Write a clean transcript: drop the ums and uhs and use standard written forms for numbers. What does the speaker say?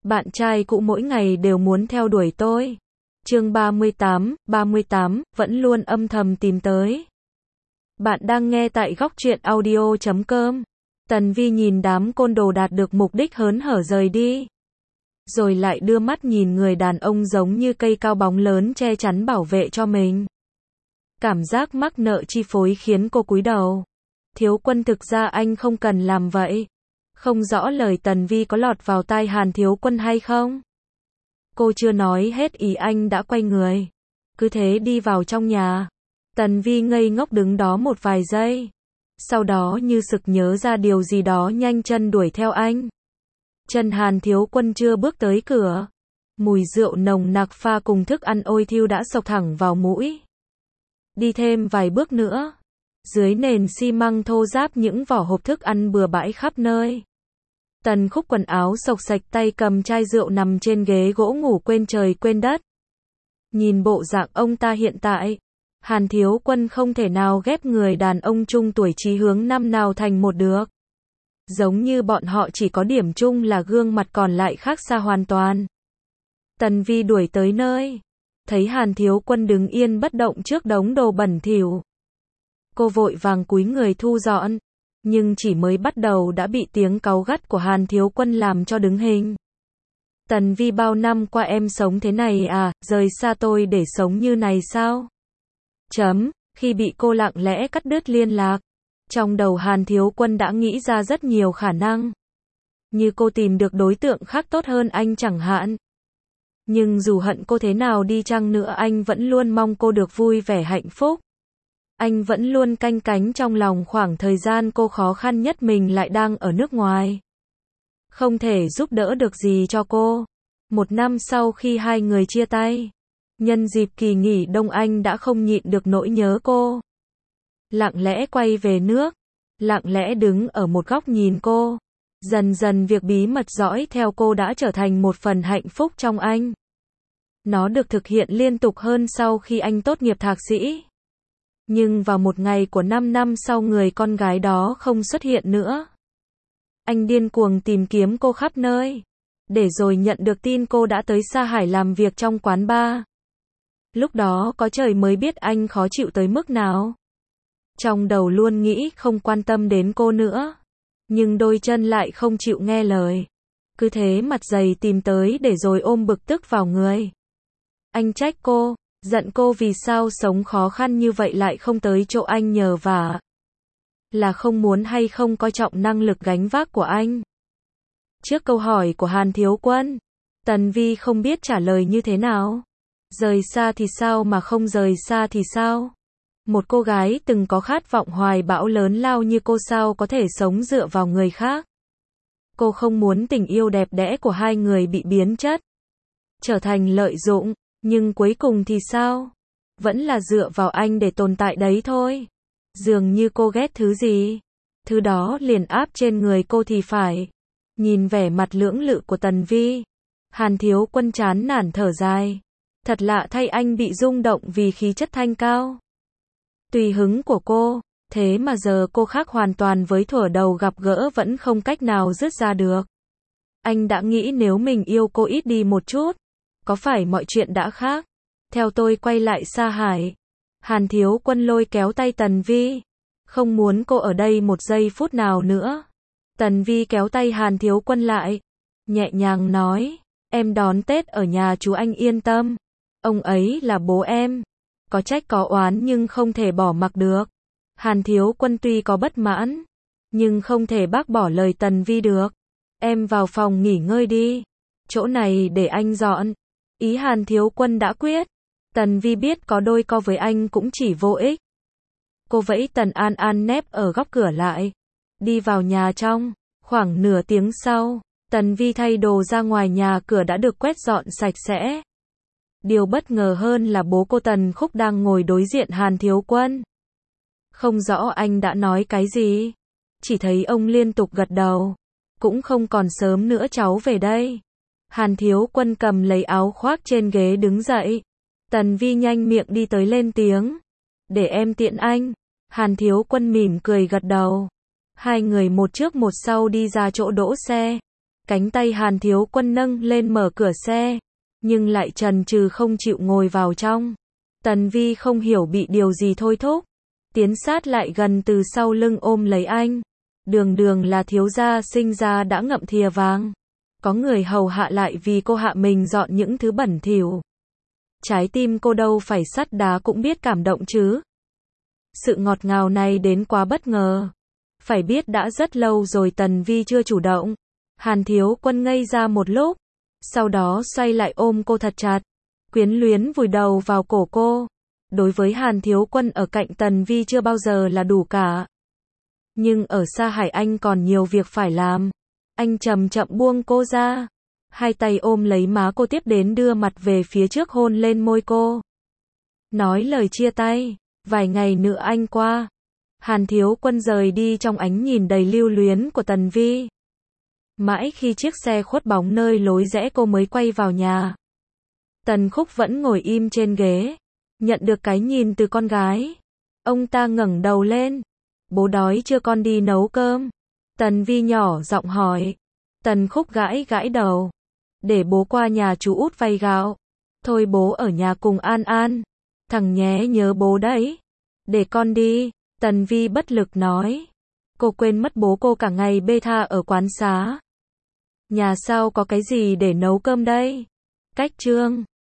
Bạn trai cũ mỗi ngày đều muốn theo đuổi tôi. Chương 38, vẫn luôn âm thầm tìm tới. Bạn đang nghe tại góc truyện audio.com. Tần Vi nhìn đám côn đồ đạt được mục đích hớn hở rời đi. Rồi lại đưa mắt nhìn người đàn ông giống như cây cao bóng lớn che chắn bảo vệ cho mình. Cảm giác mắc nợ chi phối khiến cô cúi đầu. Thiếu Quân, thực ra anh không cần làm vậy. Không rõ lời Tần Vi có lọt vào tai Hàn Thiếu Quân hay không? Cô chưa nói hết ý anh đã quay người. Cứ thế đi vào trong nhà. Tần Vi ngây ngốc đứng đó một vài giây. Sau đó như sực nhớ ra điều gì đó nhanh chân đuổi theo anh. Chân Hàn Thiếu Quân chưa bước tới cửa. Mùi rượu nồng nặc pha cùng thức ăn ôi thiêu đã xộc thẳng vào mũi. Đi thêm vài bước nữa. Dưới nền xi măng thô ráp những vỏ hộp thức ăn bừa bãi khắp nơi. Tần Khúc quần áo xộc xạch tay cầm chai rượu nằm trên ghế gỗ ngủ quên trời quên đất. Nhìn bộ dạng ông ta hiện tại, Hàn Thiếu Quân không thể nào ghép người đàn ông chung tuổi chí hướng năm nào thành một được. Giống như bọn họ chỉ có điểm chung là gương mặt còn lại khác xa hoàn toàn. Tần Vi đuổi tới nơi, thấy Hàn Thiếu Quân đứng yên bất động trước đống đồ bẩn thỉu. Cô vội vàng cúi người thu dọn, nhưng chỉ mới bắt đầu đã bị tiếng cáu gắt của Hàn Thiếu Quân làm cho đứng hình. Tần Vi, bao năm qua em sống thế này à, rời xa tôi để sống như này sao? Khi bị cô lặng lẽ cắt đứt liên lạc, trong đầu Hàn Thiếu Quân đã nghĩ ra rất nhiều khả năng. Như cô tìm được đối tượng khác tốt hơn anh chẳng hạn. Nhưng dù hận cô thế nào đi chăng nữa, anh vẫn luôn mong cô được vui vẻ hạnh phúc. Anh vẫn luôn canh cánh trong lòng khoảng thời gian cô khó khăn nhất mình lại đang ở nước ngoài. Không thể giúp đỡ được gì cho cô. Một năm sau khi hai người chia tay, nhân dịp kỳ nghỉ đông anh đã không nhịn được nỗi nhớ cô. Lặng lẽ quay về nước, lặng lẽ đứng ở một góc nhìn cô. Dần dần việc bí mật dõi theo cô đã trở thành một phần hạnh phúc trong anh. Nó được thực hiện liên tục hơn sau khi anh tốt nghiệp thạc sĩ. Nhưng vào một ngày của 5 năm sau, người con gái đó không xuất hiện nữa. Anh điên cuồng tìm kiếm cô khắp nơi, để rồi nhận được tin cô đã tới Sa Hải làm việc trong quán bar. Lúc đó có trời mới biết anh khó chịu tới mức nào. Trong đầu luôn nghĩ không quan tâm đến cô nữa, nhưng đôi chân lại không chịu nghe lời. Cứ thế mặt dày tìm tới để rồi ôm bực tức vào người. Anh trách cô, giận cô vì sao sống khó khăn như vậy lại không tới chỗ anh nhờ vả. Là không muốn hay không coi trọng năng lực gánh vác của anh? Trước câu hỏi của Hàn Thiếu Quân, Tần Vi không biết trả lời như thế nào. Rời xa thì sao mà không rời xa thì sao? Một cô gái từng có khát vọng hoài bão lớn lao như cô sao có thể sống dựa vào người khác? Cô không muốn tình yêu đẹp đẽ của hai người bị biến chất, trở thành lợi dụng, nhưng cuối cùng thì sao? Vẫn là dựa vào anh để tồn tại đấy thôi. Dường như cô ghét thứ gì, thứ đó liền áp trên người cô thì phải. Nhìn vẻ mặt lưỡng lự của Tần Vi, Hàn Thiếu Quân chán nản thở dài. Thật lạ thay, anh bị rung động vì khí chất thanh cao, tùy hứng của cô, thế mà giờ cô khác hoàn toàn với thuở đầu gặp gỡ, vẫn không cách nào dứt ra được. Anh đã nghĩ nếu mình yêu cô ít đi một chút, có phải mọi chuyện đã khác? Theo tôi quay lại Sa Hải. Hàn Thiếu Quân lôi kéo tay Tần Vi, không muốn cô ở đây một giây phút nào nữa. Tần Vi kéo tay Hàn Thiếu Quân lại, nhẹ nhàng nói, em đón Tết ở nhà chú anh yên tâm. Ông ấy là bố em. Có trách có oán nhưng không thể bỏ mặc được. Hàn Thiếu Quân tuy có bất mãn, nhưng không thể bác bỏ lời Tần Vi được. Em vào phòng nghỉ ngơi đi, chỗ này để anh dọn. Ý Hàn Thiếu Quân đã quyết. Tần Vi biết có đôi co với anh cũng chỉ vô ích. Cô vẫy Tần An An nép ở góc cửa lại, đi vào nhà trong. Khoảng nửa tiếng sau, Tần Vi thay đồ ra ngoài, nhà cửa đã được quét dọn sạch sẽ. Điều bất ngờ hơn là bố cô Tần Khúc đang ngồi đối diện Hàn Thiếu Quân. Không rõ anh đã nói cái gì, chỉ thấy ông liên tục gật đầu. Cũng không còn sớm nữa, cháu về đây. Hàn Thiếu Quân cầm lấy áo khoác trên ghế đứng dậy. Tần Vi nhanh miệng đi tới lên tiếng, để em tiện anh. Hàn Thiếu Quân mỉm cười gật đầu. Hai người một trước một sau đi ra chỗ đỗ xe. Cánh tay Hàn Thiếu Quân nâng lên mở cửa xe, nhưng lại chần chừ không chịu ngồi vào trong. Tần Vi không hiểu bị điều gì thôi thúc, tiến sát lại gần từ sau lưng ôm lấy anh. Đường Đường là thiếu gia sinh ra đã ngậm thìa vàng. Có người hầu hạ lại vì cô hạ mình dọn những thứ bẩn thỉu. Trái tim cô đâu phải sắt đá cũng biết cảm động chứ. Sự ngọt ngào này đến quá bất ngờ. Phải biết đã rất lâu rồi Tần Vi chưa chủ động. Hàn Thiếu Quân ngây ra một lúc, sau đó xoay lại ôm cô thật chặt, quyến luyến vùi đầu vào cổ cô. Đối với Hàn Thiếu Quân ở cạnh Tần Vi chưa bao giờ là đủ cả. Nhưng ở Sa Hải anh còn nhiều việc phải làm. Anh chậm chậm buông cô ra, hai tay ôm lấy má cô tiếp đến đưa mặt về phía trước hôn lên môi cô. Nói lời chia tay, vài ngày nữa anh qua. Hàn Thiếu Quân rời đi trong ánh nhìn đầy lưu luyến của Tần Vi. Mãi khi chiếc xe khuất bóng nơi lối rẽ cô mới quay vào nhà. Tần Khúc vẫn ngồi im trên ghế, nhận được cái nhìn từ con gái. Ông ta ngẩng đầu lên. Bố đói chưa, con đi nấu cơm? Tần Vi nhỏ giọng hỏi. Tần Khúc gãi gãi đầu. Để bố qua nhà chú Út vay gạo. Thôi bố ở nhà cùng An An. Thằng nhé nhớ bố đấy. Để con đi, Tần Vi bất lực nói. Cô quên mất bố cô cả ngày bê tha ở quán xá. Nhà sau có cái gì để nấu cơm đây? Cách chương